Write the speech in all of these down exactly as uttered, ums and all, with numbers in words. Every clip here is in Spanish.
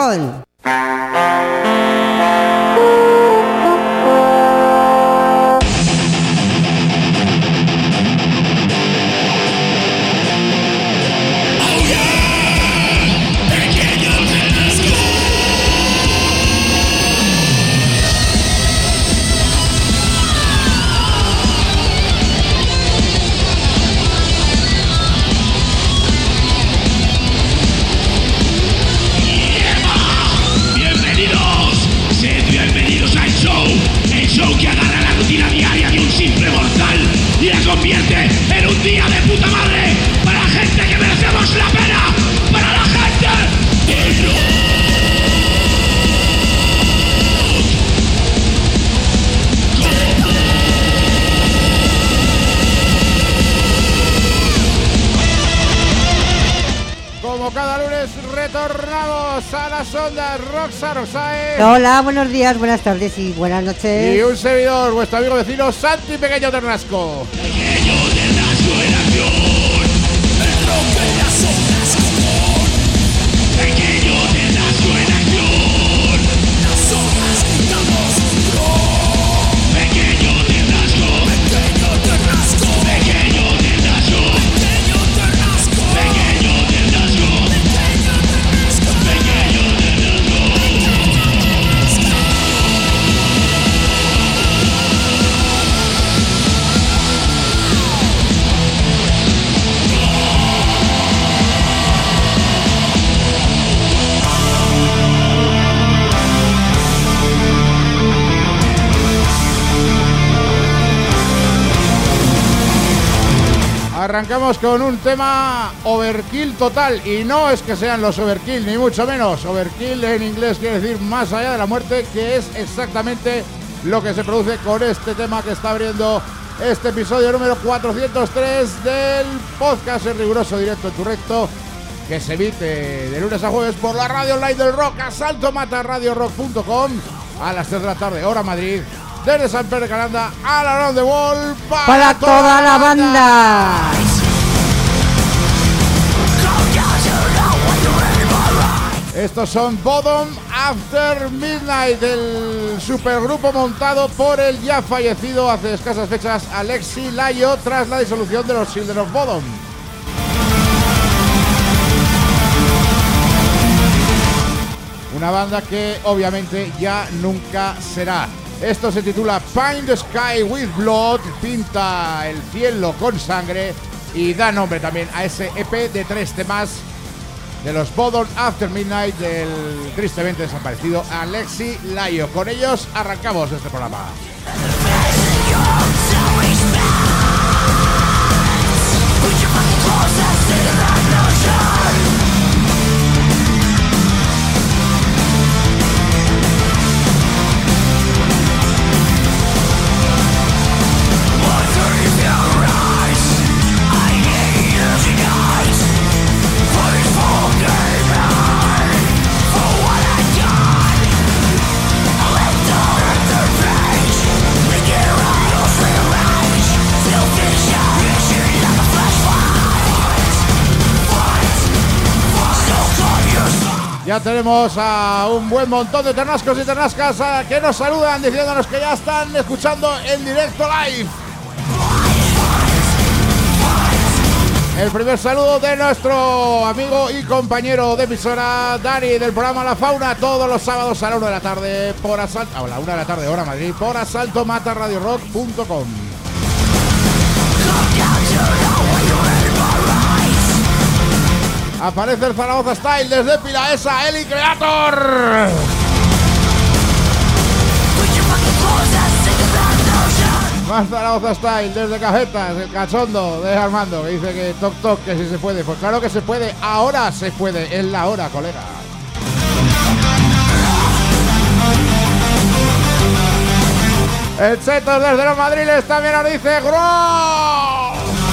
Ron. Convierte en un día de puta madre para la gente que merecemos la pena, para la gente del rock. Como cada lunes retornamos a las ondas Roxa Rosae. Hola, buenos días, buenas tardes y buenas noches. Y un servidor, vuestro amigo vecino Santi Pequeño Ternasco. Pequeño Ternasco en acción, el rock en las ondas común. Pequeño Ternasco en acción, las ondas damos un rock. Pequeño Ternasco, pequeño Ternasco, pequeño Ternasco, pequeño Ternasco, pequeño Ternasco, pequeño Ternasco, pequeño Arrancamos con un tema overkill total, y no es que sean los overkill, ni mucho menos. Overkill en inglés quiere decir más allá de la muerte, que es exactamente lo que se produce con este tema que está abriendo este episodio número cuatrocientos tres del podcast en riguroso directo en tu recto, que se emite de lunes a jueves por la radio online del rock, asalto mata radio rock punto com, a las tres de la tarde, hora Madrid, desde San Pedro de Calanda a la Around the Wall para, para toda, toda la banda. banda. Estos son Bodom After Midnight, el supergrupo montado por el ya fallecido hace escasas fechas Alexi Laiho tras la disolución de los Children of Bodom. Una banda que obviamente ya nunca será. Esto se titula Paint the Sky with Blood, pinta el cielo con sangre, y da nombre también a ese E P de tres temas de los Bodom After Midnight del tristemente desaparecido Alexi Laiho. Con ellos arrancamos este programa. Ya tenemos a un buen montón de ternascos y ternascas que nos saludan diciéndonos que ya están escuchando en directo live. El primer saludo de nuestro amigo y compañero de emisora, Dani, del programa La Fauna, todos los sábados a la una de la tarde por asalto, a la una de la tarde hora Madrid, por asalto mata radio rock punto com. Aparece el Zaragoza Style desde Pilaesa, Eli Creator. Más Zaragoza Style desde Cajetas, el cachondo de Armando, que dice que toc toc, que si se puede. Pues claro que se puede, ahora se puede, es la hora, colega. El Chetos desde los Madriles también nos dice ¡Gro!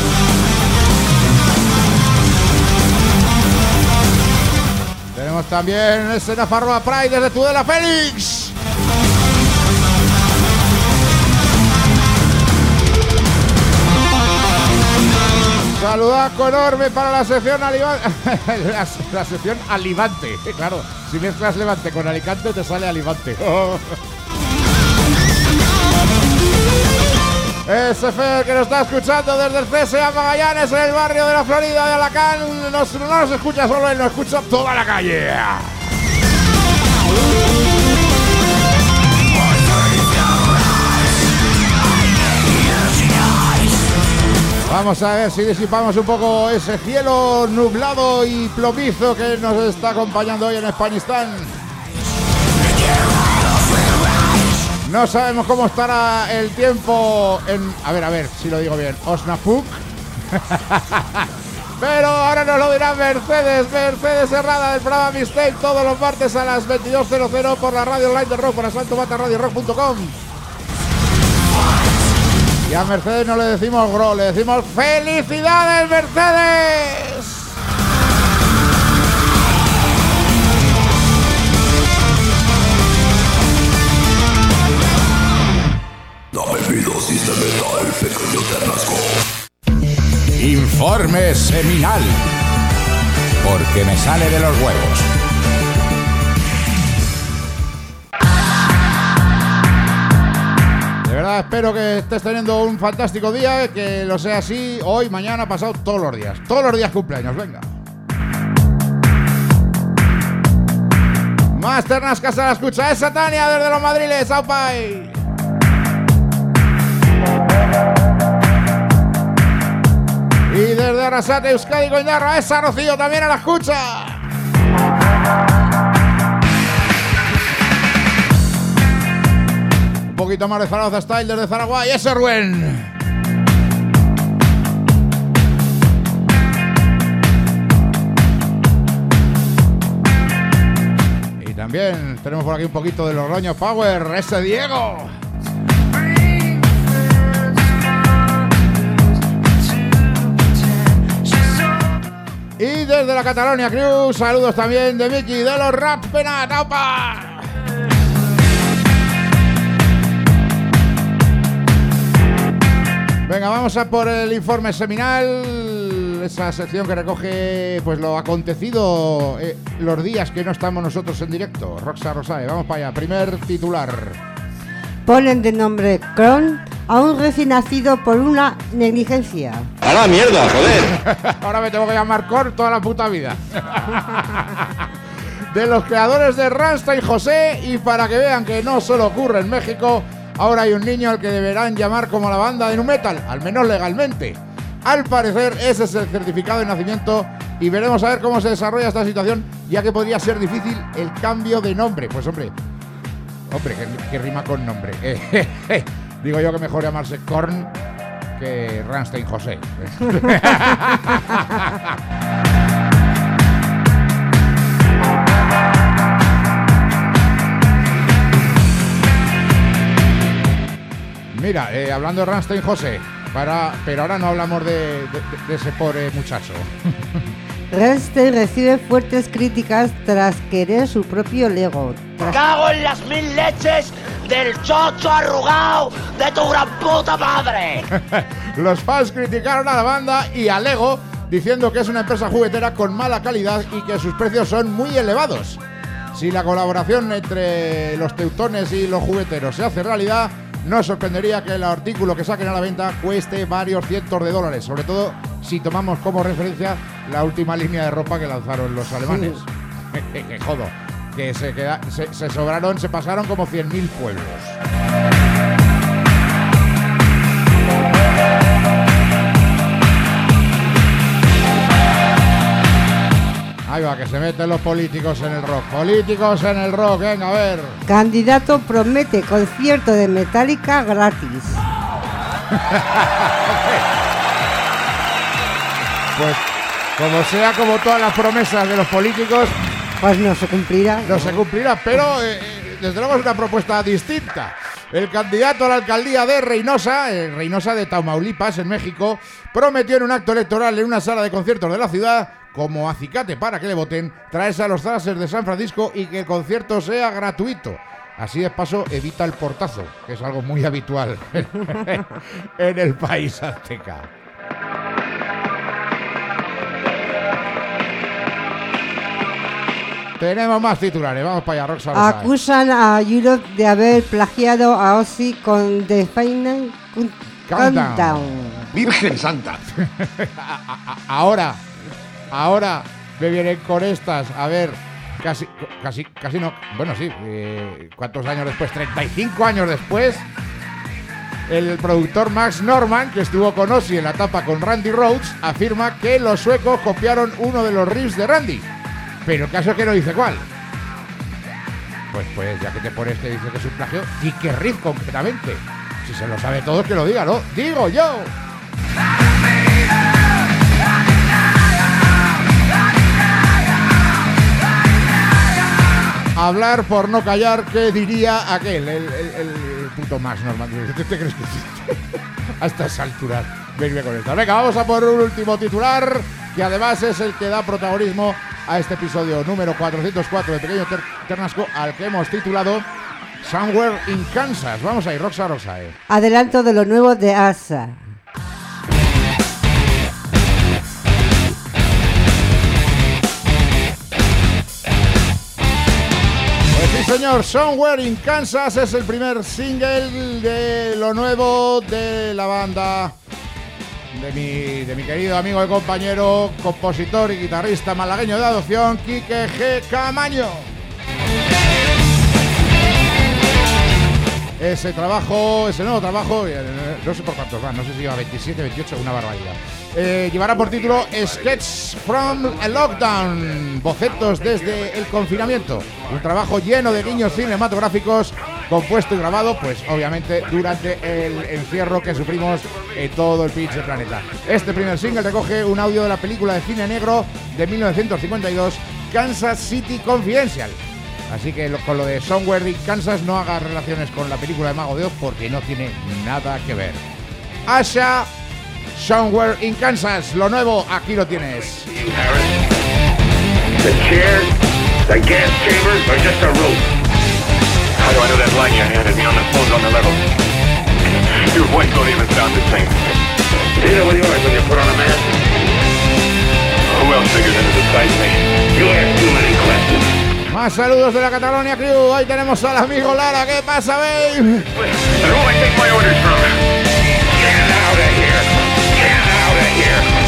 Tenemos también ese Nafarroa Pride desde Tudela Félix. Saludaco enorme para la sección Alicante. la, la sección Alicante. Claro, si mezclas Levante con Alicante te sale Alicante. Oh. Ese Fer que nos está escuchando desde el C S A Magallanes en el barrio de la Florida de Alacán. Nos, no nos escucha solo él, nos escucha toda la calle. Vamos a ver si disipamos un poco ese cielo nublado y plomizo que nos está acompañando hoy en Españistán. No sabemos cómo estará el tiempo en... A ver, a ver, si lo digo bien. Osnabrück. Pero ahora nos lo dirá Mercedes. Mercedes Herrada del programa Mistake todos los martes a las veintidós cero cero por la radio online de rock, por asalto bata radio rock punto com. Y a Mercedes no le decimos gro, le decimos ¡felicidades, Mercedes! Dame mi dosis de metal, pequeño Ternasco. Informe seminal. Porque me sale de los huevos. De verdad espero que estés teniendo un fantástico día, que lo sea así hoy, mañana, pasado, todos los días. Todos los días cumpleaños, venga. Más Ternascas a la escucha. Esa Tania desde los Madriles, ¡aupai! Y desde Arrasate, Euskadi, Coñarra, esa Rocío también a la escucha. Un poquito más de Zaragoza Style desde Zaragoza, y ese Rubén. Y también tenemos por aquí un poquito de Logroño Power, ese Diego. Y desde la Catalonia Crew, saludos también de Miki de los Rap Penat, ¡aupa! Venga, vamos a por el informe seminal, esa sección que recoge pues lo acontecido eh, los días que no estamos nosotros en directo. Roxa Rosae, vamos para allá, primer titular. Ponen de nombre Kron a un recién nacido por una negligencia. ¡A la mierda, joder! Ahora me tengo que llamar Korn toda la puta vida. De los creadores de Rammstein, José, y para que vean que no solo ocurre en México, ahora hay un niño al que deberán llamar como la banda de nu metal, al menos legalmente. Al parecer ese es el certificado de nacimiento y veremos a ver cómo se desarrolla esta situación, ya que podría ser difícil el cambio de nombre. Pues hombre, hombre, que, que rima con nombre. Digo yo que mejor llamarse Korn que Rammstein José. Mira, eh, hablando de Rammstein José, para, pero ahora no hablamos de, de, de ese pobre muchacho. Rammstein recibe fuertes críticas tras querer su propio Lego. Tras... ¡Cago en las mil leches del chocho arrugado de tu gran puta madre! Los fans criticaron a la banda y a Lego, diciendo que es una empresa juguetera con mala calidad y que sus precios son muy elevados. Si la colaboración entre los teutones y los jugueteros se hace realidad, no sorprendería que el artículo que saquen a la venta cueste varios cientos de dólares, sobre todo si tomamos como referencia la última línea de ropa que lanzaron los alemanes. Sí. Que jodo, que se, queda, se, se sobraron, se pasaron como cien mil pueblos. Ahí va, que se meten los políticos en el rock. Políticos en el rock, venga, a ver. Candidato promete concierto de Metallica gratis. Pues, como sea, como todas las promesas de los políticos, pues no se cumplirá. No se cumplirá, pero eh, desde luego es una propuesta distinta. El candidato a la alcaldía de Reynosa, eh, Reynosa de Tamaulipas, en México, prometió en un acto electoral en una sala de conciertos de la ciudad, como acicate para que le voten, traerse a los Thrashers de San Francisco y que el concierto sea gratuito. Así de paso evita el portazo, que es algo muy habitual en el país azteca. Tenemos más titulares, vamos para allá, Roxa. Rosa. Acusan a Europe de haber plagiado a Ozzy con The Final Countdown. Countdown. Virgen Santa. Ahora, ahora me vienen con estas, a ver, casi, casi, casi no, bueno sí, eh, ¿cuántos años después? treinta y cinco años después, el productor Max Norman, que estuvo con Ozzy en la etapa con Randy Rhoads, afirma que los suecos copiaron uno de los riffs de Randy, pero el caso es que no dice cuál. Pues, pues, ya que te pones que dice que es un plagio, ¿y qué riff concretamente? Si se lo sabe todo, que lo diga, ¿no? ¡Digo yo! Hablar por no callar, ¿qué diría aquel? El, el, el puto Max Norman. ¿Te, te crees que a estas alturas venga con esto? Venga, vamos a por un último titular, que además es el que da protagonismo a este episodio número cuatrocientos cuatro de Pequeño Ter Ternasco, al que hemos titulado Somewhere in Kansas. Vamos a ir, Roxa Rosa. Eh. Adelanto de lo nuevo de A S A. Pues sí, señor, Somewhere in Kansas es el primer single de lo nuevo de la banda de mi, de mi querido amigo y compañero, compositor y guitarrista malagueño de adopción, Quique G. Camaño. Ese trabajo, ese nuevo trabajo, no sé por cuántos van, no sé si lleva veintisiete, veintiocho, una barbaridad. Eh, llevará por título Sketches from a Lockdown, bocetos desde el confinamiento. Un trabajo lleno de guiños cinematográficos, compuesto y grabado, pues obviamente durante el encierro que sufrimos en todo el pinche planeta. Este primer single recoge un audio de la película de cine negro de mil novecientos cincuenta y dos, Kansas City Confidential. Así que lo, con lo de Somewhere in Kansas no haga relaciones con la película de Mago de Oz, porque no tiene nada que ver. Asha, Somewhere in Kansas, lo nuevo, aquí lo tienes. The chairs, the gas chambers, are just a roof. How do I know that line you handed me on the phone's on the level? Your voice don't even sound the same. Neither will yours when you put on a mask. Who else figures into the sight me? You ask too many questions. Más saludos de la Catalonia Crew. Ahí tenemos al amigo Lara. ¿Qué pasa, babe? And who I take my orders from? Get out of here! Get out of here!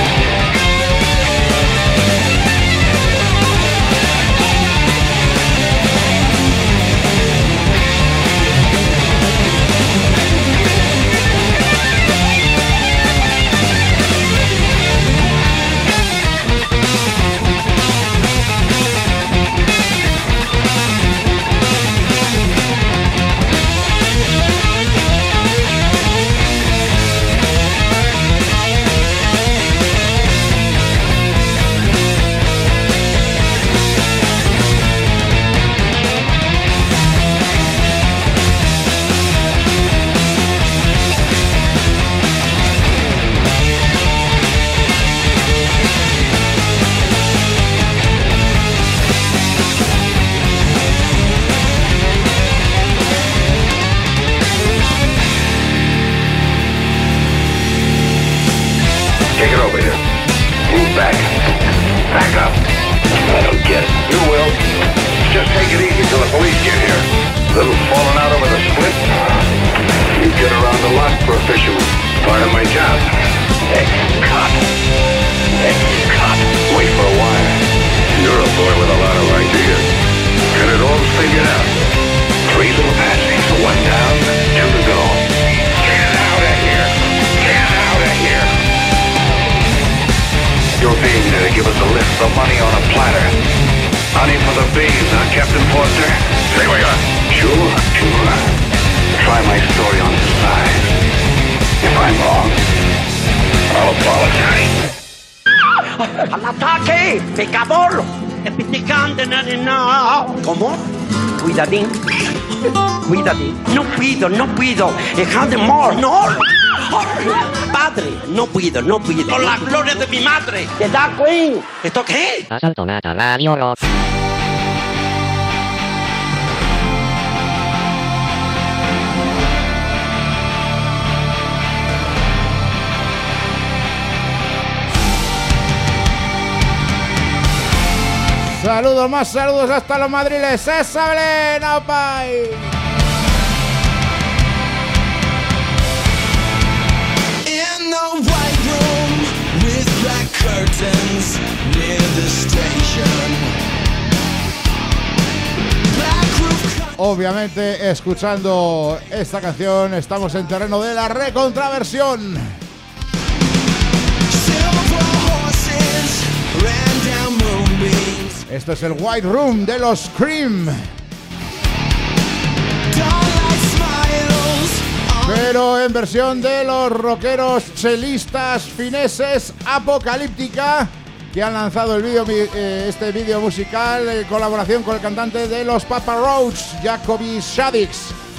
Cuidadín, cuidadín, no puedo, no puedo, dejad more, no, padre, no puedo, no puedo, por la gloria de mi madre, de Dark Queen, ¿esto qué? Asalto Mata Radio Rock. Saludos, más saludos hasta los madriles. ¡Esa Belén, pai! In the white room with black curtains near the station. Black roof. Obviamente, escuchando esta canción, estamos en terreno de la recontraversión. Esto es el White Room de los Cream. Pero en versión de los rockeros chelistas fineses Apocalíptica, que han lanzado el video, eh, este vídeo musical en colaboración con el cantante de los Papa Roach, Jacoby Shaddix.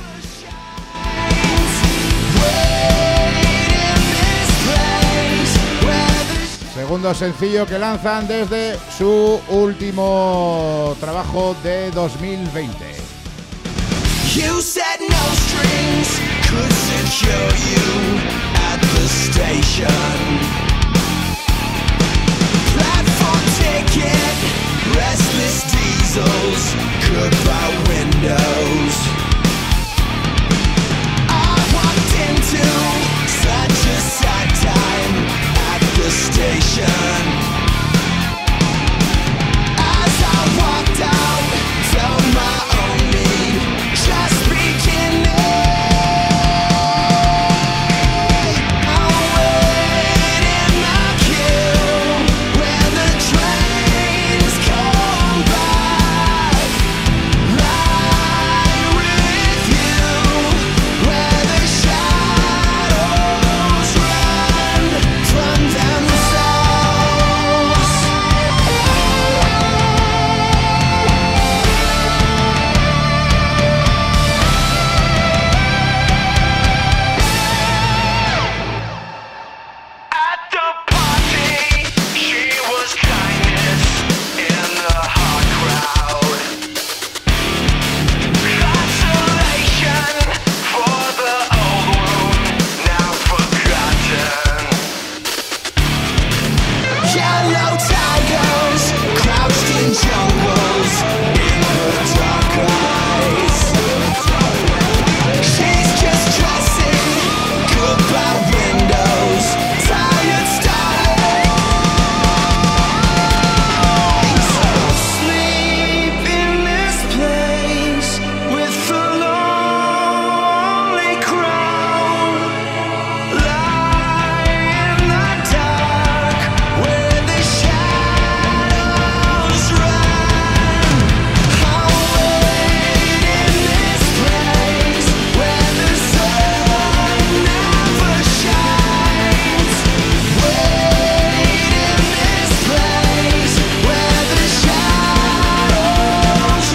Segundo sencillo que lanzan desde su último trabajo de dos mil veinte. You said no strings could secure you at the station. Platform ticket, restless diesels, goodbye windows. I walked into such a sad time at the station. As I walked out, felt my own need just beginning. I'll wait in the queue when the trains come back. Lie with you where the shadows run from themselves. At the party, she was kindness in the hot crowd. Consolation for the old wound, now forgotten. Yellow tigers crouched in jungles in her dark eyes. She's just dressing goodbye windows, tired starlings. Sleep in this place with the lonely crowd. Lie in the dark where the shadows run. I'll wait in this place where the sun never shines. Wait in this place where the shadows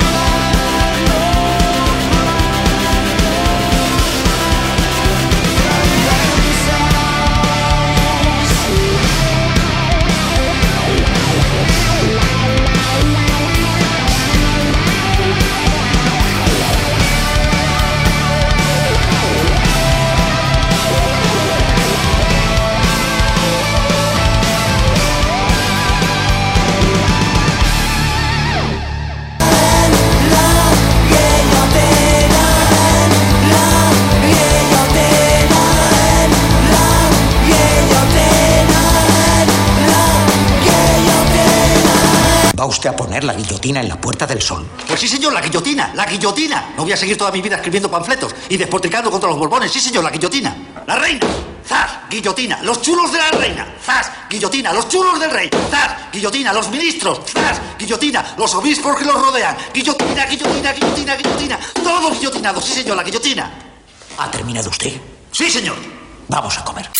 ¿Va usted a poner la guillotina en la Puerta del Sol? Pues sí, señor, la guillotina, la guillotina. No voy a seguir toda mi vida escribiendo panfletos y despotricando contra los borbones. Sí, señor, la guillotina. La reina. ¡Zas! Guillotina. Los chulos de la reina. ¡Zas! Guillotina. Los chulos del rey. ¡Zas! Guillotina. Los ministros. ¡Zas! Guillotina. Los obispos que los rodean. Guillotina, guillotina, guillotina, guillotina. Todos guillotinados. Sí, señor, la guillotina. ¿Ha terminado usted? Sí, señor. Vamos a comer.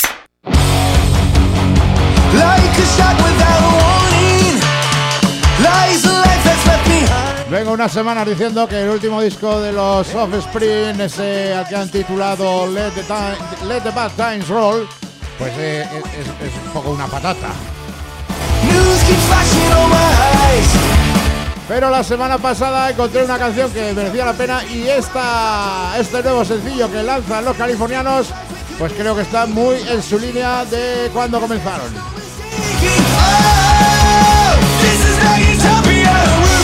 like a shot without warning. Lies a life that's left behind. Vengo unas semanas diciendo que el último disco de los Offspring, ese al que han titulado Let the, Time, Let the Bad Times Roll, pues eh, es, es un poco una patata. News keeps flashing on my eyes. Pero la semana pasada encontré una canción que merecía la pena y esta, este nuevo sencillo que lanzan los californianos, pues creo que está muy en su línea de cuando comenzaron. Oh, this is like utopia.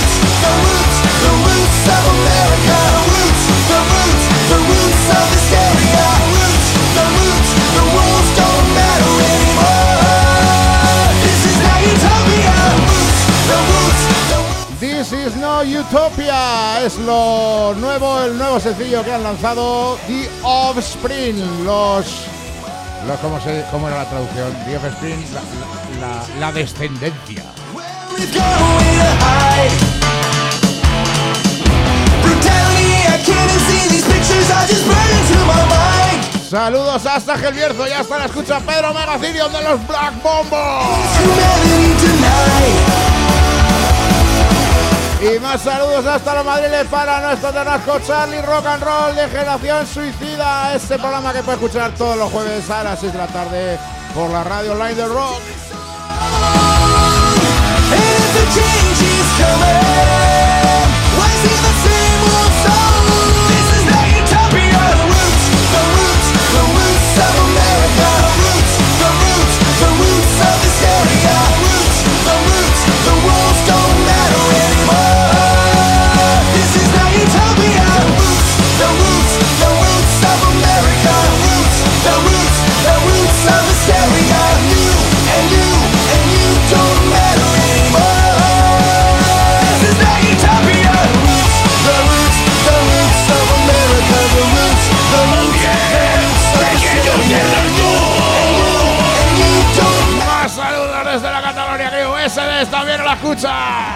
of America. Roots, the roots, the roots of hysteria. Roots, the roots, the rules don't matter anymore. This is not utopia. Roots, the roots, the roots. This is no Utopia, es lo nuevo, el nuevo sencillo que han lanzado The Offspring, los, los ¿cómo, se, cómo era la traducción? The Offspring, la, la, la, la descendencia. Saludos hasta Gelbierzo, ya está la escucha Pedro Megacirion de los Black Bombos. Y más saludos hasta los madriles para nuestro Tarasco Charlie Rock and Roll de Generación Suicida. Este programa que puedes escuchar todos los jueves a las seis de la tarde por la radio online de Rock. Más saludos desde la Cataluña, que U S D también la escucha.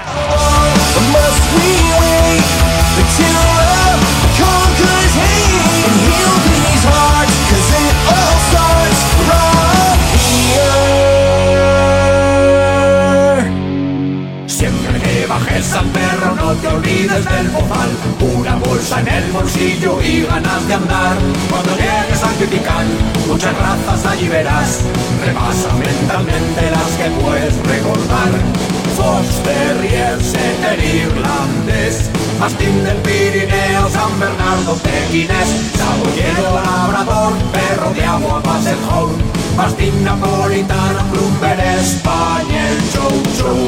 Siempre que bajes al perro no te olvides del bozal. Una bolsa en el bolsillo y ganas de andar. Cuando llegues al Critical, muchas razas allí verás. Repasa mentalmente las que puedes recordar. Fox Terrier, Setter irlandés, Mastín del Pirineo, San Bernardo pequinés, Saboyero labrador, perro de agua Basset Hound, Mastín napolitano, Clumber español, Chow Chow.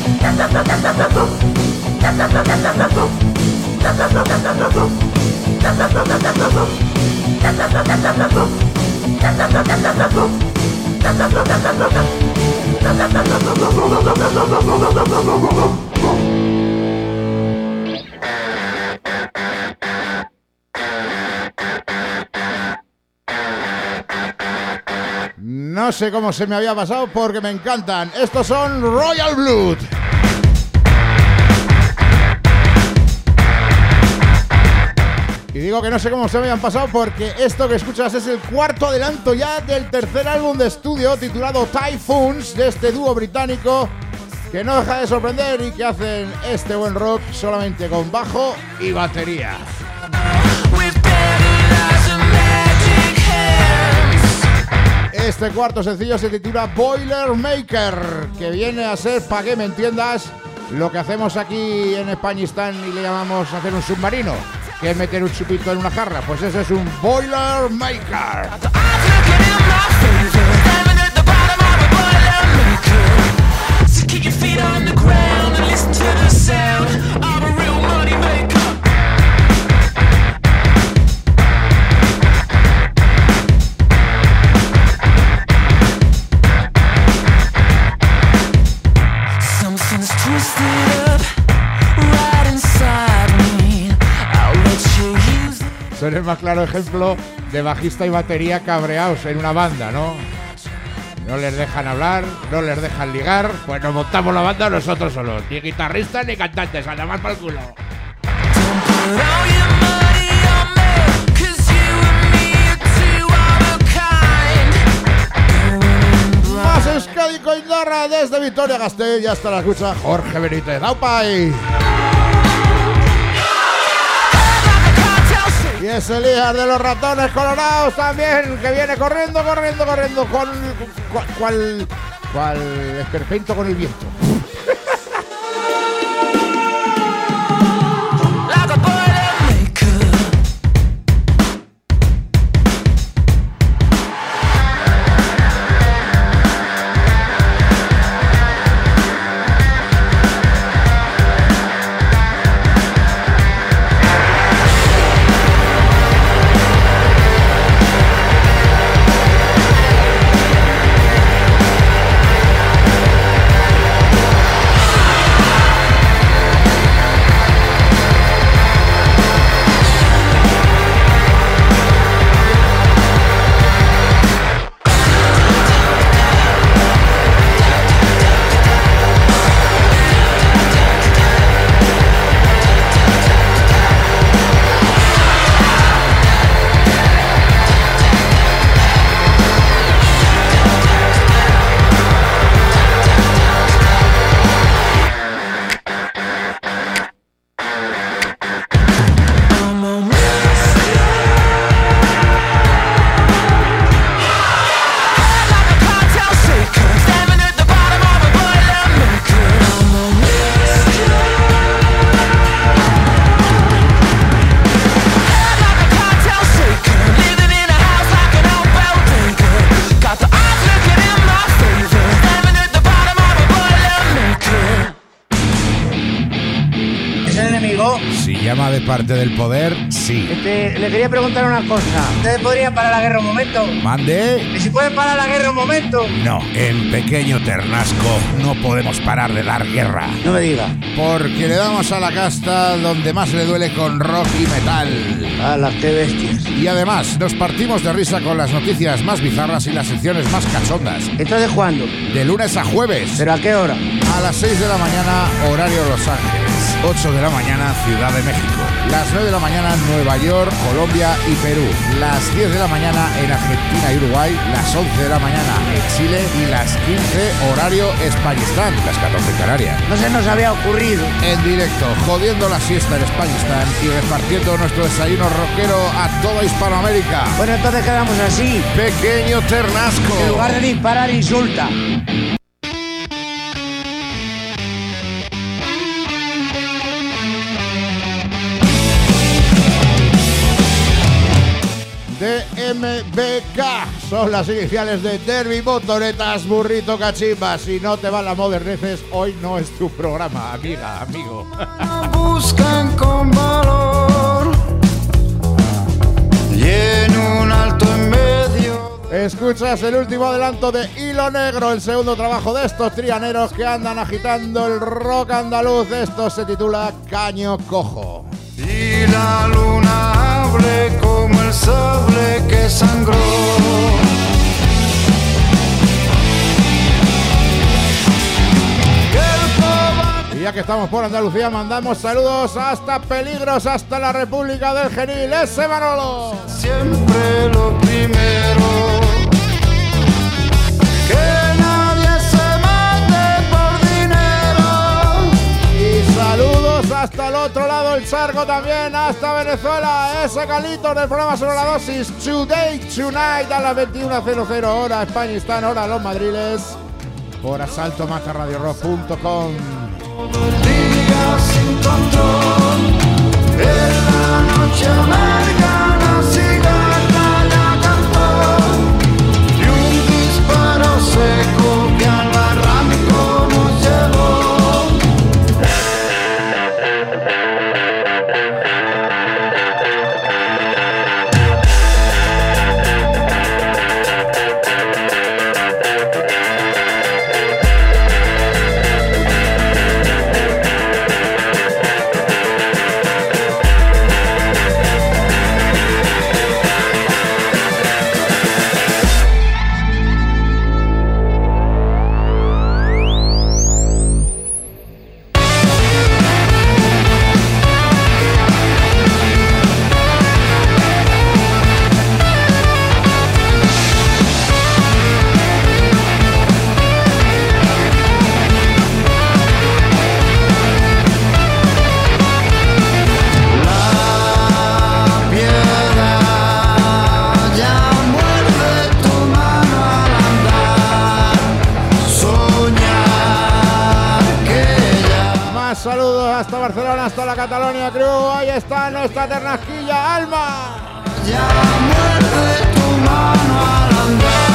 No sé cómo se me había pasado porque me encantan. Estos son Royal Blood. Y digo que no sé cómo se me habían pasado porque esto que escuchas es el cuarto adelanto ya del tercer álbum de estudio titulado Typhoons de este dúo británico que no deja de sorprender y que hacen este buen rock solamente con bajo y batería. Este cuarto sencillo se titula Boilermaker, que viene a ser, para que me entiendas, lo que hacemos aquí en Españistán y le llamamos hacer un submarino, que es meter un chupito en una jarra. Pues ese es un Boilermaker. Son el más claro ejemplo de bajista y batería cabreados en una banda, ¿no? No les dejan hablar, no les dejan ligar, pues nos montamos la banda nosotros solos. Ni guitarristas ni cantantes, a más para el culo. Más Euskadi Coindarra desde Vitoria-Gasteiz, ya está la escucha Jorge Benítez. ¡Aupai! Y es el líder de los ratones colorados también, que viene corriendo, corriendo, corriendo, con cual, cual, cual esperpento con el viento. Llama de parte del poder, sí. Este, le quería preguntar una cosa. ¿Ustedes podrían parar la guerra un momento? ¿Mande? ¿Y si pueden parar la guerra un momento? No, en Pequeño Ternasco no podemos parar de dar guerra. No me diga. Porque le damos a la casta donde más le duele con rock y metal. ¡Hala, qué bestias! Y además, nos partimos de risa con las noticias más bizarras y las secciones más cachondas. ¿Entonces cuándo? De lunes a jueves. ¿Pero a qué hora? A las seis de la mañana, horario Los Ángeles. ocho de la mañana, Ciudad de México. Las nueve de la mañana, Nueva York, Colombia y Perú. Las diez de la mañana en Argentina y Uruguay. Las once de la mañana en Chile. Y las quince, horario Españistán. Las catorce en Canarias. No se nos había ocurrido. En directo, jodiendo la siesta en Españistán y repartiendo nuestro desayuno rockero a toda Hispanoamérica. Bueno, entonces quedamos así. Pequeño Ternasco. En lugar de disparar, insulta. D M B K son las iniciales de Derby, Motoretas, Burrito, Cachimba. Si no te van las moderneces, hoy no es tu programa, amiga, amigo. Buscan con valor y en un alto en medio. Escuchas el último adelanto de Hilo Negro, el segundo trabajo de estos trianeros que andan agitando el rock andaluz. Esto se titula Caño Cojo. Y la luna hable como el sable que sangró. Y ya que estamos por Andalucía, mandamos saludos hasta Peligros, hasta la República del Genil. ¡Ese Manolo! Siempre lo primero. Que nadie se mate por dinero. Y saludos hasta el otro lado, el charco también, hasta Venezuela. Ese Calitos del programa Sobre la Dosis. Today, tonight, a las veintiuna cero cero hora Españistán, hora Los Madriles. Por asalto maca radio rock punto com. Todo el día sin control. En la noche amarga la cigarra ya cantó. Y un disparo seco que al barranco nos llevó. Saludos hasta Barcelona, hasta la Catalonia Crew. Ahí está nuestra ternasquilla Alma. Ya muerde tu mano al andar.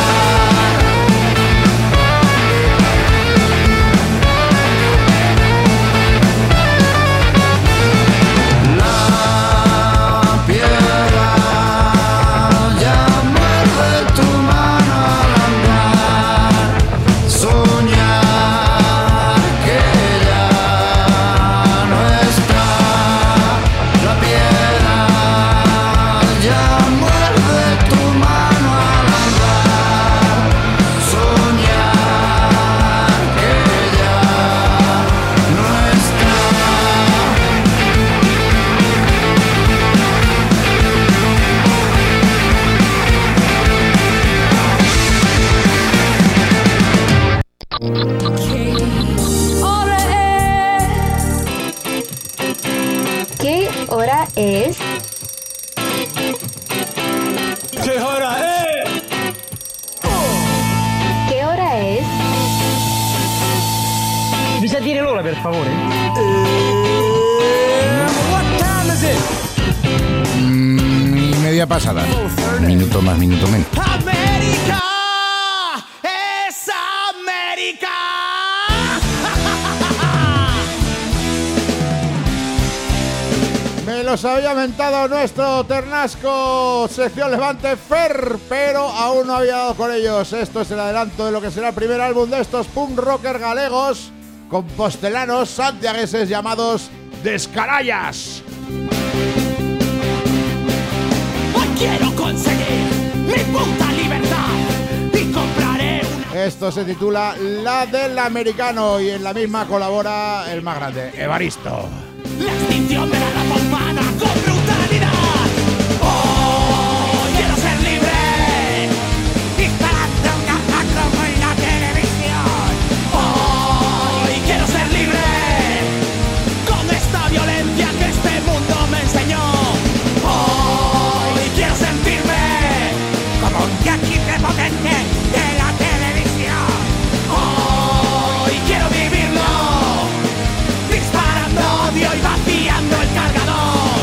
La piedra ya muerde tu mano al andar. Soñar que ya no está. La piedra ya muerde tu mano al andar. Soñar que ya no está. ¿Qué hora es? ¿Qué hora es? ¿Qué hora es? Mi sa dire l'ora, per favore? What time is it? Mm, y media pasada. Minuto más, minuto menos. América es América. los había mentado nuestro ternasco sección Levante Fer, pero aún no había dado con ellos. Esto es el adelanto de lo que será el primer álbum de estos punk rocker galegos compostelanos santiagueses llamados Descarallas. Hoy quiero conseguir mi puta libertad y compraré una... Esto se titula La del Americano y en la misma colabora el más grande, Evaristo. La extinción de la raza humana con brutalidad. Oh, quiero ser libre, disparando un caja como en la televisión. Oh, quiero ser libre, con esta violencia que este mundo me enseñó. Oh, quiero sentirme como un yaqui prepotente de la televisión. Oh, quiero vivirlo, disparando odio y vaciando el cargador.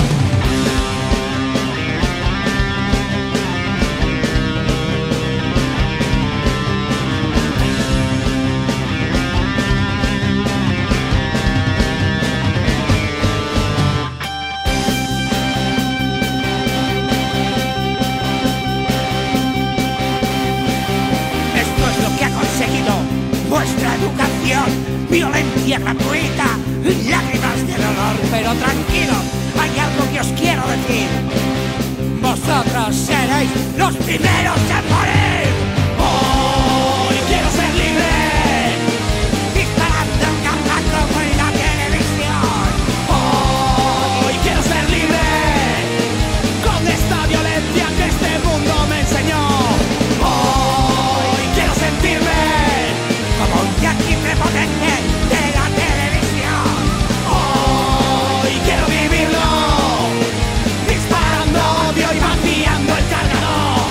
Esto es lo que ha conseguido vuestra educación, violencia gratuita, lágrimas de dolor. Pero tranquilo, hay algo que os quiero decir. Vosotros seréis los primeros en morir. Hoy quiero ser libre, disparando en caja como en la televisión. Hoy quiero ser libre, con esta violencia que este mundo me enseñó. Hoy quiero sentirme como un yaqui prepotente de la televisión. Hoy quiero vivirlo, disparando odio y vaciando el cargador.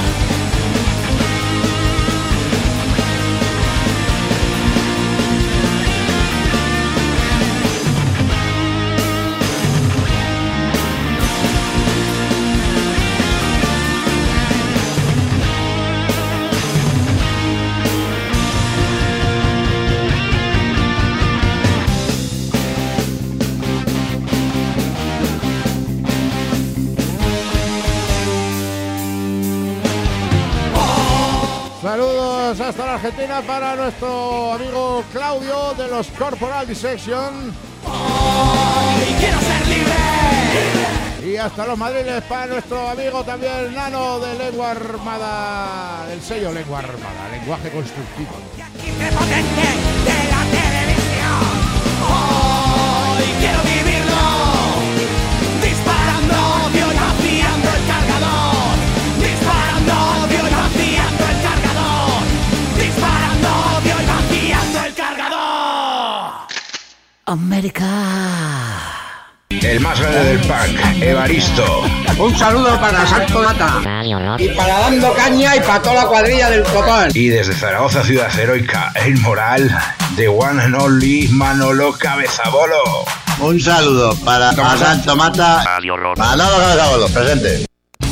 Saludos hasta la Argentina para nuestro amigo Claudio de los Corporal Dissection. Hoy quiero ser libre. Y hasta los madriles para nuestro amigo también Nano de Lengua Armada, del sello Lengua Armada, lenguaje constructivo. Yaqui prepotente de la televisión. Hoy quiero vivirlo, disparando odio y vaciando el cargador. Disparando odio y vaciando el cargador. Disparando odio y vaciando el cargador. América. El más grande del punk, Evaristo. Un saludo para Santo Mata. Y para Dando Caña y para toda la cuadrilla del Copán. Y desde Zaragoza, ciudad heroica, el moral de One and Only Manolo Cabezabolo. Un saludo para Santo Mata. Manolo Cabezabolo, presente.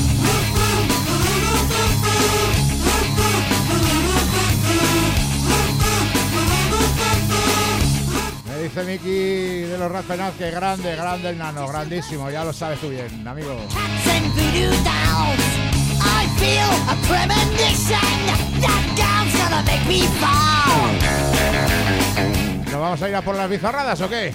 Dice Miki de los Raspenaz que grande, grande el Nano, grandísimo, ya lo sabes tú bien, amigo. ¿Nos vamos a ir a por las bizarradas o qué?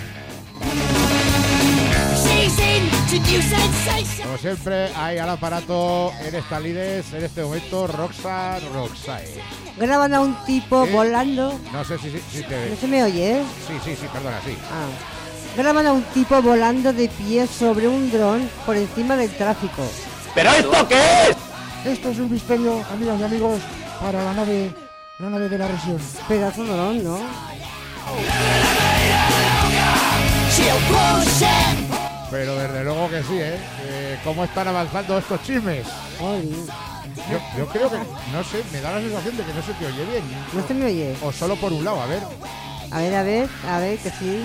Como siempre, hay al aparato en esta Lides, en este momento, Roxa Roxae. Graban a un tipo ¿Eh? volando. No sé si, si, si te... ¿No se me oye? Sí, sí, sí, perdona, sí. Ah. Graban a un tipo volando de pie sobre un dron por encima del tráfico. ¿Pero esto qué es? Esto es un misterio, amigas y amigos, para la nave, la nave de la región. Pedazo de dron, ¿no? Pero desde luego que sí, ¿eh? eh ¿Cómo están avanzando estos chismes? Yo, yo creo que, no sé, me da la sensación de que no se te oye bien. No se me oye. O solo por un lado, a ver. A ver, a ver, a ver, que sí.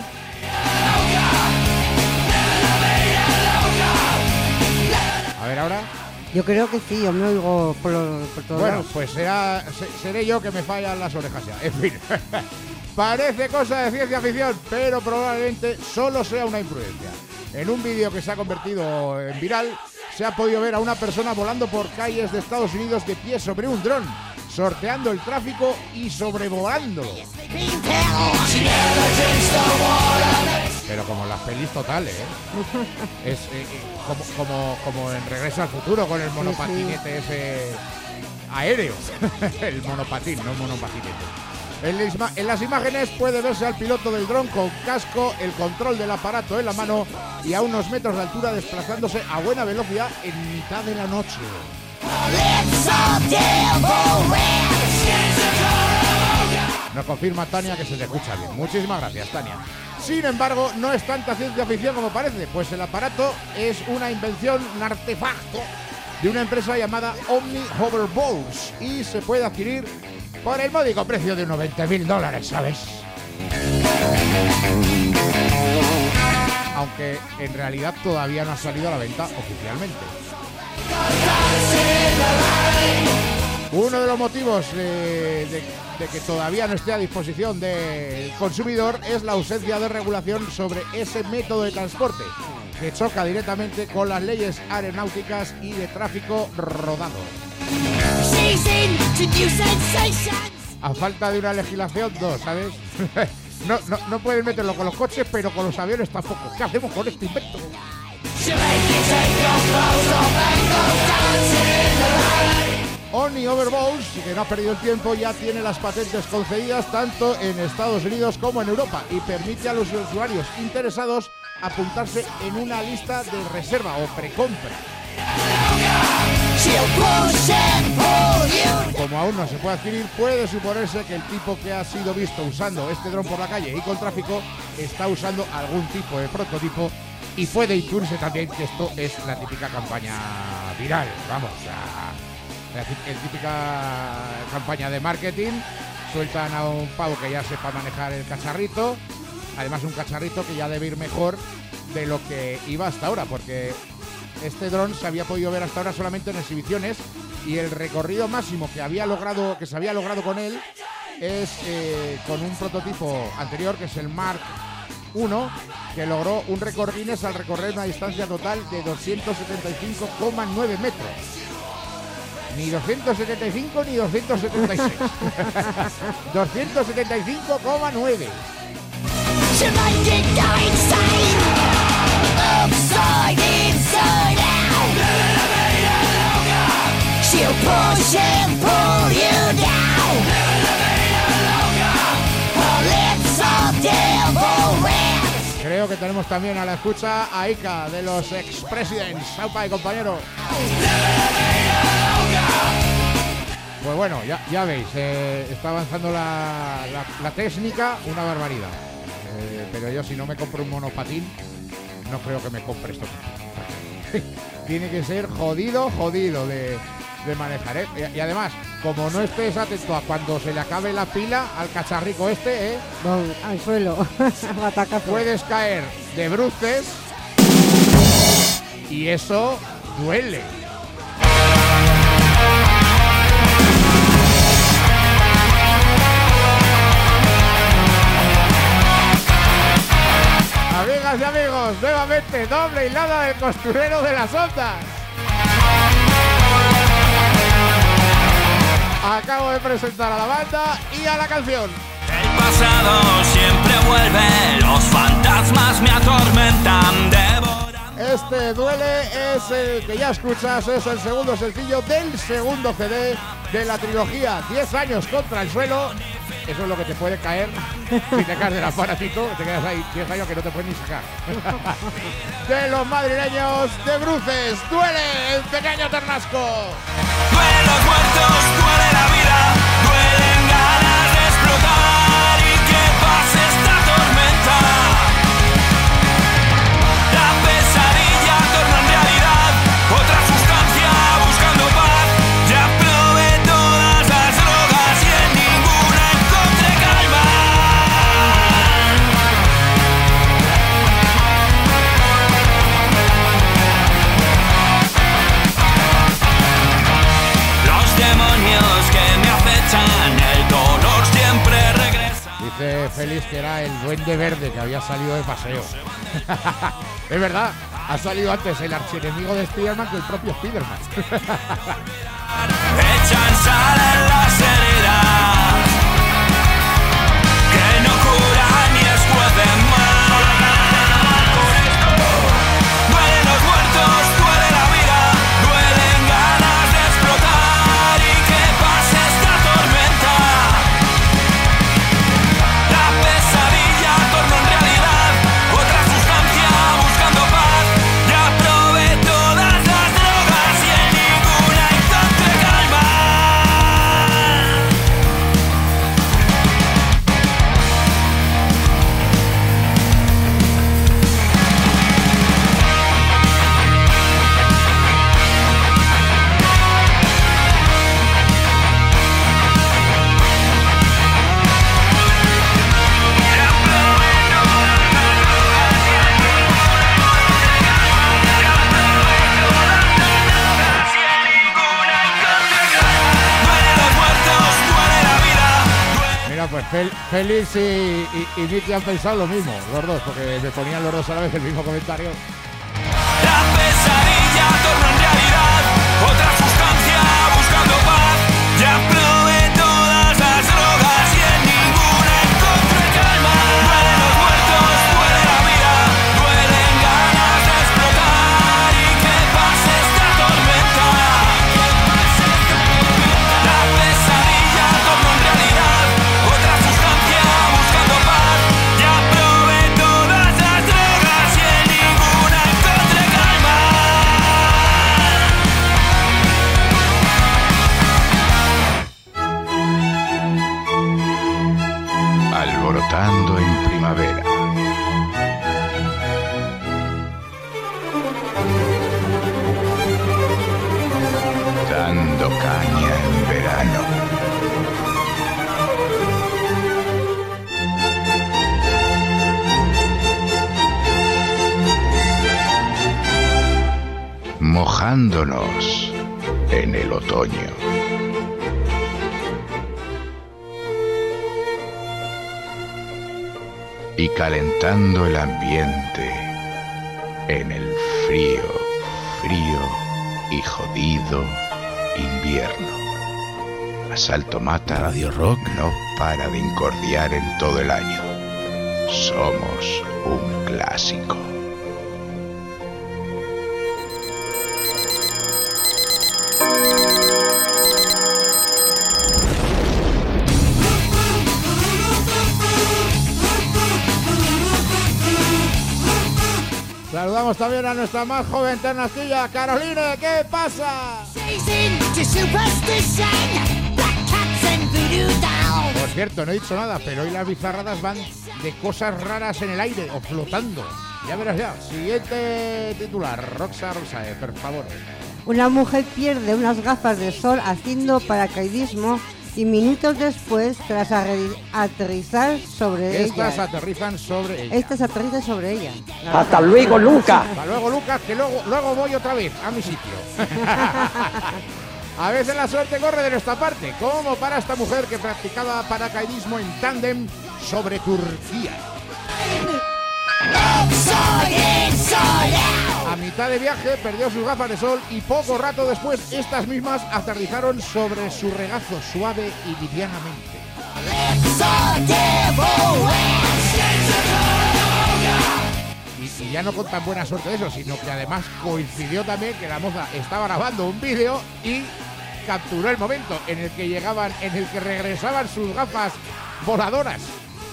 A ver ahora. Yo creo que sí, yo me oigo por, lo, por todos Bueno, lados. pues será, se, seré yo que me fallan las orejas ya. En fin, parece cosa de ciencia ficción, pero probablemente solo sea una imprudencia. En un vídeo que se ha convertido en viral, se ha podido ver a una persona volando por calles de Estados Unidos de pie sobre un dron, sorteando el tráfico y sobrevolándolo. Pero como en las pelis totales, ¿eh? Es eh, como, como, como en Regreso al Futuro con el monopatinete ese aéreo. El monopatín, no el monopatinete. En, en las imágenes puede verse al piloto del dron con casco, el control del aparato en la mano y a unos metros de altura desplazándose a buena velocidad en mitad de la noche. Nos confirma Tania que se te escucha bien. Muchísimas gracias, Tania. Sin embargo, no es tanta ciencia ficción como parece, pues el aparato es una invención, un artefacto de una empresa llamada Omni Hoverballs y se puede adquirir por el módico precio de unos veinte mil dólares, ¿sabes? Aunque en realidad todavía no ha salido a la venta oficialmente. Uno de los motivos de, de, de que todavía no esté a disposición del consumidor es la ausencia de regulación sobre ese método de transporte, que choca directamente con las leyes aeronáuticas y de tráfico rodado. A falta de una legislación, no, ¿sabes? no, no, no pueden meterlo con los coches, pero con los aviones tampoco. ¿Qué hacemos con este invento? Omni Hoverballs, que no ha perdido el tiempo, ya tiene las patentes concedidas tanto en Estados Unidos como en Europa y permite a los usuarios interesados apuntarse en una lista de reserva o precompra. Como aún no se puede adquirir, puede suponerse que el tipo que ha sido visto usando este dron por la calle y con tráfico está usando algún tipo de prototipo y puede intuirse también que esto es la típica campaña viral, vamos, la, la típica campaña de marketing. Sueltan a un pavo que ya sepa manejar el cacharrito, además un cacharrito que ya debe ir mejor de lo que iba hasta ahora, porque este dron se había podido ver hasta ahora solamente en exhibiciones y el recorrido máximo que había logrado, que se había logrado con él es eh, con un prototipo anterior, que es el Mark uno, que logró un récord Guinness al recorrer una distancia total de doscientos setenta y cinco coma nueve metros. Ni doscientos setenta y cinco ni doscientos setenta y seis. doscientos setenta y cinco coma nueve. Upside, inside out. She'll push and pull you down. Her lips are devil red. Creo que tenemos también a la escucha a Ika de los Ex-Presidents. ¡Aupa, compañero! Pues bueno, ya, ya veis, eh, está avanzando la, la, la técnica, una barbaridad. Eh, pero yo, si no me compro un monopatín, no creo que me compre esto. Tiene que ser jodido, jodido de, de manejar, ¿eh? Y, y además, como no estés atento a cuando se le acabe la pila al cacharrico este, ¿eh? No, al suelo. Puedes caer de bruces y eso duele. Amigas y amigos, nuevamente doble hilada del costurero de las ondas. Acabo de presentar a la banda y a la canción. El pasado siempre vuelve, los fantasmas me atormentan, devoran. Este Duele es el que ya escuchas, es el segundo sencillo del segundo C D de la trilogía diez años contra el suelo. Eso es lo que te puede caer si te caes del aparatito, te quedas ahí diez años que no te puedes ni sacar. De los madrileños de Bruces, Duele el pequeño Ternasco. Duelen los muertos, duele la vida, duelen ganas de explotar y que pase esta tormenta. La pesadilla torna en realidad, otra sustancia buscando paz. Ya probé todas las drogas y en ninguna encontré calma. Los demonios Félix que era el duende verde que había salido de paseo. Es verdad, ha salido antes el archienemigo de Spiderman que el propio Spiderman. Echan sal en las heridas que no curan ni escuecen más. Duelen los muertos, duele la vida, duelen ganas de explotar y que pase esta tormenta. La pesadilla torna en realidad, otra sustancia buscando paz. Ya probé todas las drogas y en ninguna encontré calma. Mira, pues Fel- Félix y, y, y Nicky han pensado lo mismo, los dos, porque me ponían los dos a la vez el mismo comentario. La pesadilla torna en realidad, otra sustancia buscando paz. Ya probé todas las drogas y en ninguna encontré calma. Duelen los muertos, duele la vida, duelen ganas de explotar y que pase esta tormenta. La pesadilla torna en realidad, otra sustancia buscando paz. Ya probé todas las drogas y en ninguna encontré calma. Alborotando en primavera. Dando caña en verano. Mojándonos en el otoño. Y calentando el ambiente en el frío, frío y jodido invierno. Asalto Mata Radio Rock no para de incordiar en todo el año. Somos un clásico. Saludamos también a nuestra más joven ternastilla, Caroline, ¿qué pasa? Por cierto, no he dicho nada, pero hoy las bizarradas van de cosas raras en el aire o flotando. Ya verás ya. Siguiente titular, Roxa Rosae, por favor. Una mujer pierde unas gafas de sol haciendo paracaidismo y minutos después, tras arre- aterrizar sobre Estas ella. aterrizan sobre ella. Estas aterrizan sobre ella. Hasta luego, Lucas. Hasta luego, Lucas, que luego, luego voy otra vez a mi sitio. A veces la suerte corre de nuestra parte, como para esta mujer que practicaba paracaidismo en tándem sobre Turquía. A mitad de viaje perdió sus gafas de sol y poco rato después estas mismas aterrizaron sobre su regazo suave y livianamente. Y, y ya no con tan buena suerte de eso, sino que además coincidió también que la moza estaba grabando un vídeo y capturó el momento en el que llegaban, en el que regresaban sus gafas voladoras.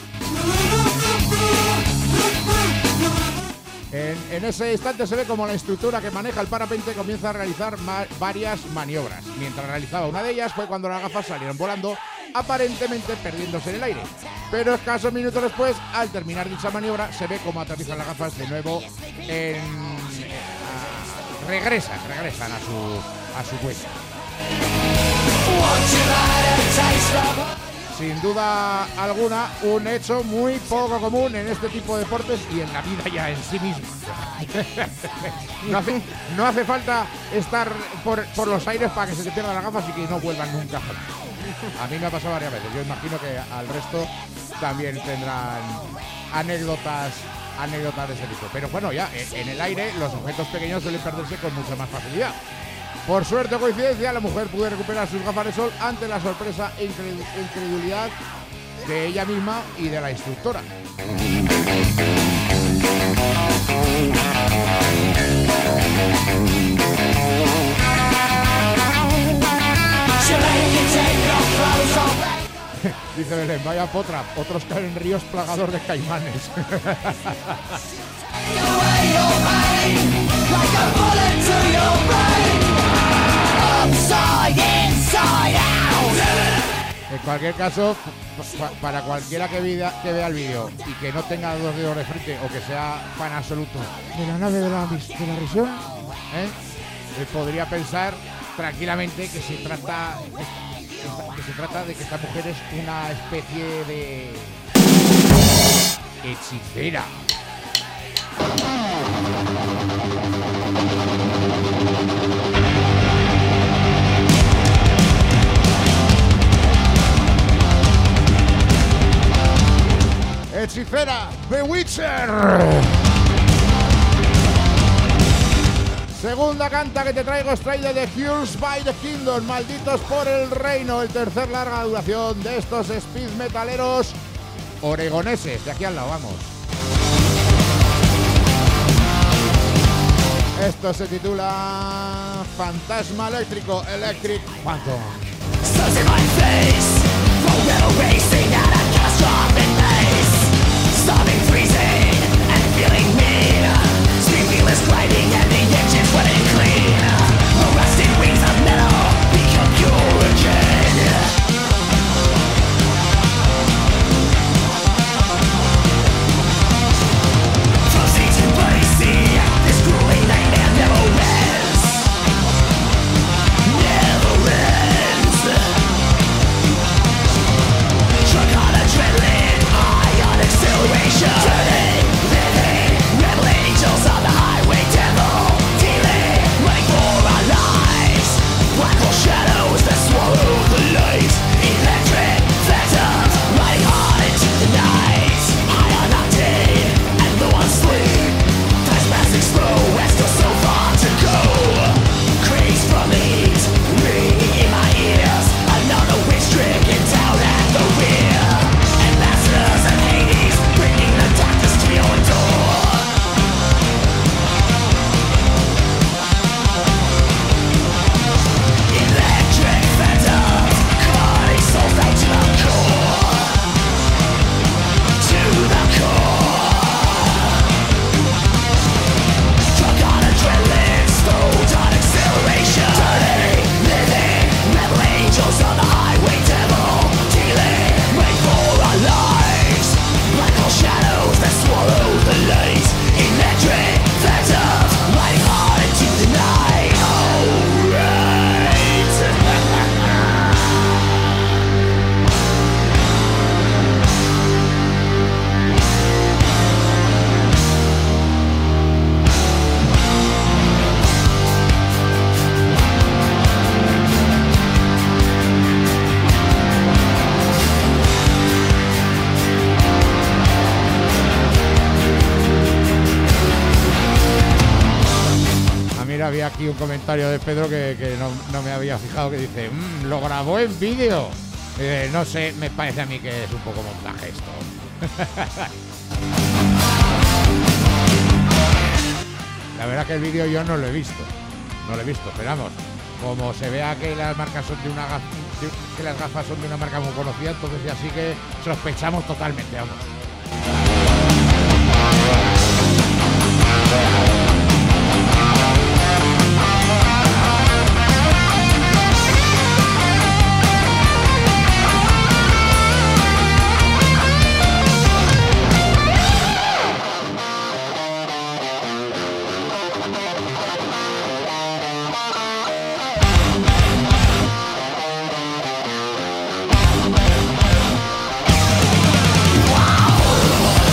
En, en ese instante se ve como la instructora que maneja el parapente comienza a realizar ma- varias maniobras. Mientras realizaba una de ellas fue cuando las gafas salieron volando, aparentemente perdiéndose en el aire. Pero escasos minutos después, al terminar dicha maniobra, se ve como aterrizan las gafas de nuevo en... eh, a- regresan, regresan a su, a su cuenta. Sin duda alguna, un hecho muy poco común en este tipo de deportes y en la vida ya en sí misma. No hace, no hace falta estar por, por los aires para que se te pierdan las gafas y que no vuelvan nunca jamás. A mí me ha pasado varias veces. Yo imagino que al resto también tendrán anécdotas, anécdotas de ese tipo. Pero bueno, ya en, en el aire los objetos pequeños suelen perderse con mucha más facilidad. Por suerte o coincidencia, la mujer pudo recuperar sus gafas de sol ante la sorpresa e incredulidad de ella misma y de la instructora. Dice Belén, vaya potra, otros caen en ríos plagados de caimanes. En cualquier caso, pa para cualquiera que, vida, que vea el vídeo y que no tenga dos dedos de frente o que sea fan absoluto de la nave de la, de la visión, ¿eh? Eh, podría pensar tranquilamente que se trata que se trata de que esta mujer es una especie de hechicera. Hechicera, Bewitcher. Segunda canta que te traigo, extraída de Cursed by the Kingdom, Malditos por el Reino, el tercer larga duración de estos speed metaleros oregoneses, de aquí al lado, vamos. Esto se titula Fantasma Eléctrico, Electric Phantom. Starving, freezing, and feeling mean. Screamless grinding and the engines running clean. The rusted wings of metal become pure again. From sea to bloody sea, this grueling nightmare never ends. Never ends. Drunk on adrenaline, high on acceleration. Turning, living, rebel angels on the highway, devil dealing, running for our lives. Black hole shadows that swallow the light. Electric phantoms riding hard into the night. High on octane and low on sleep. Time's passing slow and still so far to go. Craze from the heat, ringing in my ears. Another witch stricken down at the rear. Ambassadors of Hades, bringing the darkness to your door. Electric phantoms, cutting souls down to the core. To the core. Drunk on adrenaline, stoned on acceleration. Turning, living, rebel angels on the highway, devil dealing, waiting for our lives. Black hole shadows that swallow the light. Electric phantoms riding hard into the night. Alright. Ah, mira, había aquí un comentario de Pedro que, que no, no me había fijado, que dice, mmm, lo grabó en vídeo. Eh, no sé, me parece a mí que es un poco montaje esto. La verdad que el vídeo yo no lo he visto, no lo he visto, pero vamos, como se vea que las marcas son de una gaf de, que las gafas son de una marca muy conocida, entonces ya sí que sospechamos totalmente, vamos. Wow.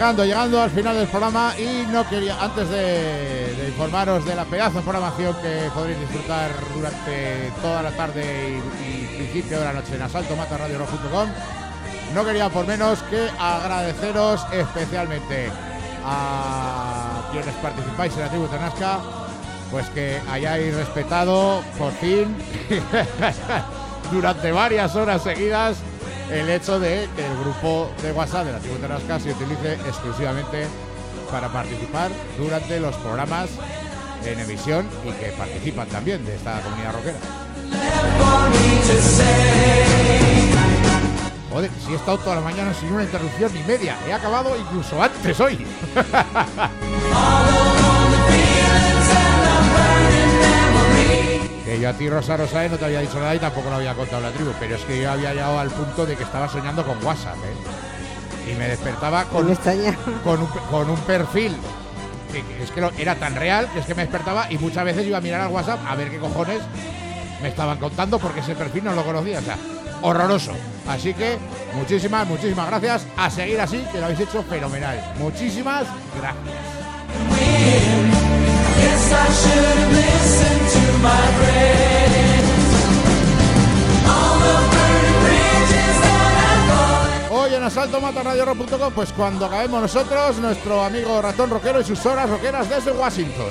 llegando, llegando al final del programa y no quería, antes de, de informaros de la pedazo de programación que podréis disfrutar durante toda la tarde y, y principio de la noche en asalto mata radio rock punto com, no quería por menos que agradeceros especialmente a quienes participáis en la tribu Ternasca, pues que hayáis respetado por fin durante varias horas seguidas el hecho de que el grupo de WhatsApp de la tribu Ternasca se utilice exclusivamente para participar durante los programas en emisión y que participan también de esta comunidad rockera. Joder, si he estado toda la mañana sin una interrupción ni media, he acabado incluso antes hoy. Que yo a ti, Rosa Rosae, no te había dicho nada y tampoco lo había contado la tribu, pero es que yo había llegado al punto de que estaba soñando con WhatsApp, ¿eh? Y me despertaba con, con, un, con un perfil que, que es que lo, era tan real que es que me despertaba y muchas veces iba a mirar al WhatsApp a ver qué cojones me estaban contando porque ese perfil no lo conocía, o sea, horroroso. Así que muchísimas, muchísimas gracias. A seguir así, que lo habéis hecho fenomenal. Muchísimas gracias. Hoy en asalto mata radio rock punto com, pues cuando acabemos nosotros, nuestro amigo Ratón Rockero y sus horas rockeras desde Washington.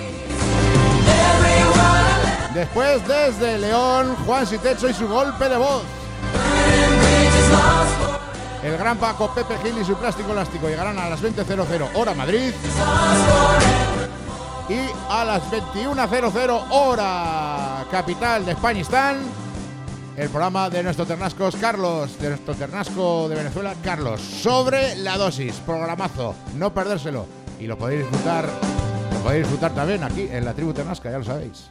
Después desde León, Juan Sitecho y su golpe de voz. El gran Paco Pepe Gil y su plástico elástico llegarán a las veinte cero cero hora Madrid y a las veintiuna cero cero hora capital de Españistán el programa de nuestro Ternascos Carlos, de nuestro Ternasco de Venezuela Carlos, sobre la dosis, programazo, no perdérselo, y lo podéis disfrutar, lo podéis disfrutar también aquí en la tribu Ternasca, ya lo sabéis.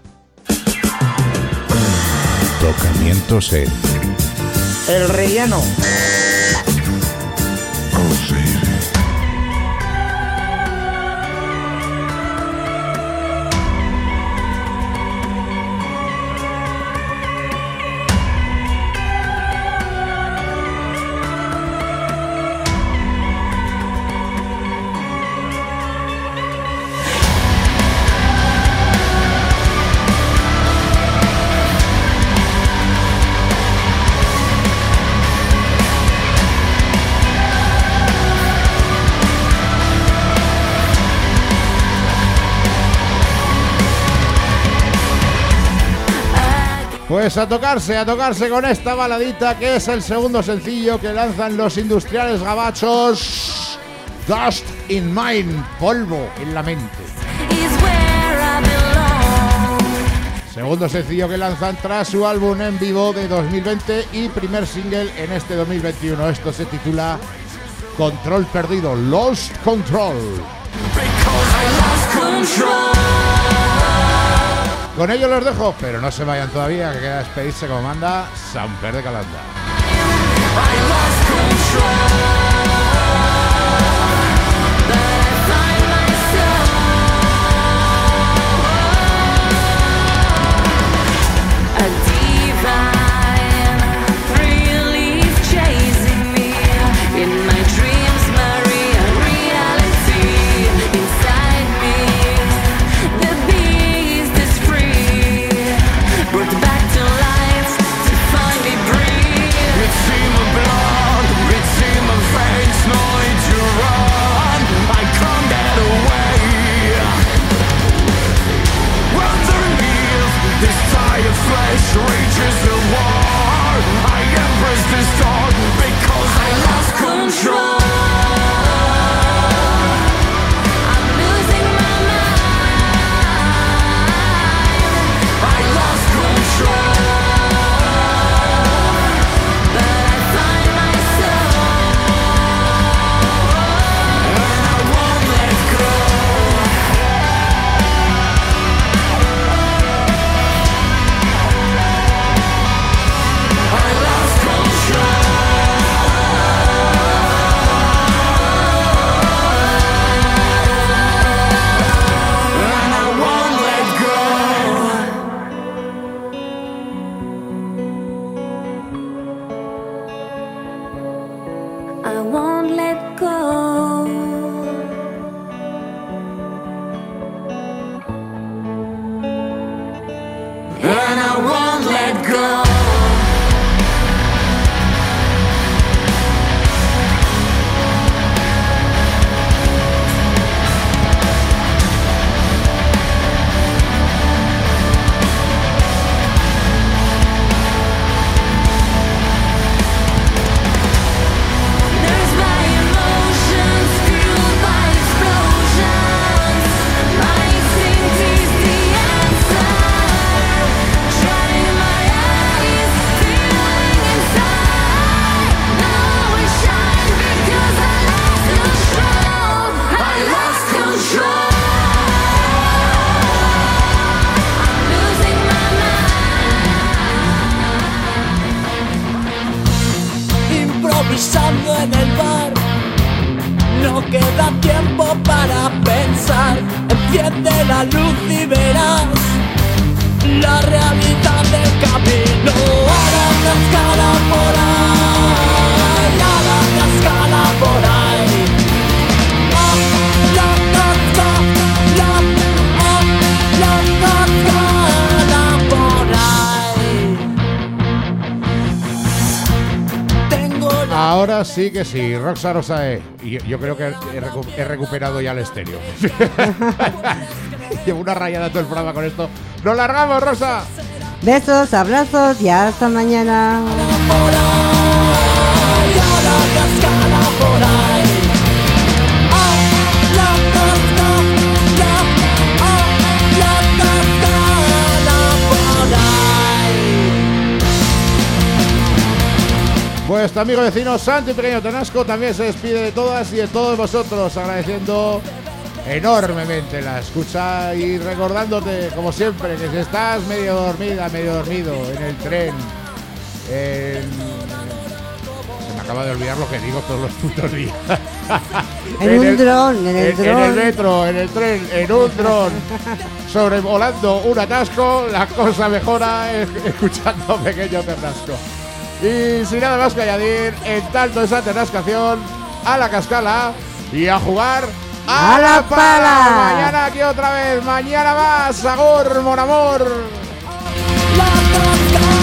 Tocamientos en El relleno. Pues a tocarse, a tocarse con esta baladita que es el segundo sencillo que lanzan los industriales gabachos. Dust in Mind, polvo en la mente. Segundo sencillo que lanzan tras su álbum en vivo de dos mil veinte y primer single en este dos mil veintiuno. Esto se titula Control Perdido, Lost Control. Con ello los dejo, pero no se vayan todavía, que queda despedirse como manda Samper de Calanda. Ritzy my blood, ritzy my de la luz y verás la realidad del camino. A la cascada por ahí, a la cascada por ahí. A la cascada, la, a la cascada por ahí. Tengo la... Ahora sí que sí, Roxa Rosae. Y yo creo que he, recu- he recuperado ya el estéreo. Llevo una rayada todo el programa con esto. ¡Nos largamos, Rosa! Besos, abrazos y hasta mañana. Vuestro amigo vecino Santi Pequeño Tenasco también se despide de todas y de todos vosotros, agradeciendo enormemente la escucha y recordándote, como siempre, que si estás medio dormida, medio dormido en el tren, en... se me acaba de olvidar lo que digo todos los putos días. En, en un el, dron, en el en, dron. en el metro, en el tren, en un dron, sobrevolando un atasco, la cosa mejora escuchando Pequeño Ternasco. Y sin nada más que añadir, en tanto esa ternascación, a la cascala y a jugar ¡a la pala! Mañana aquí otra vez, mañana más. Agur, mon amor. La cascada.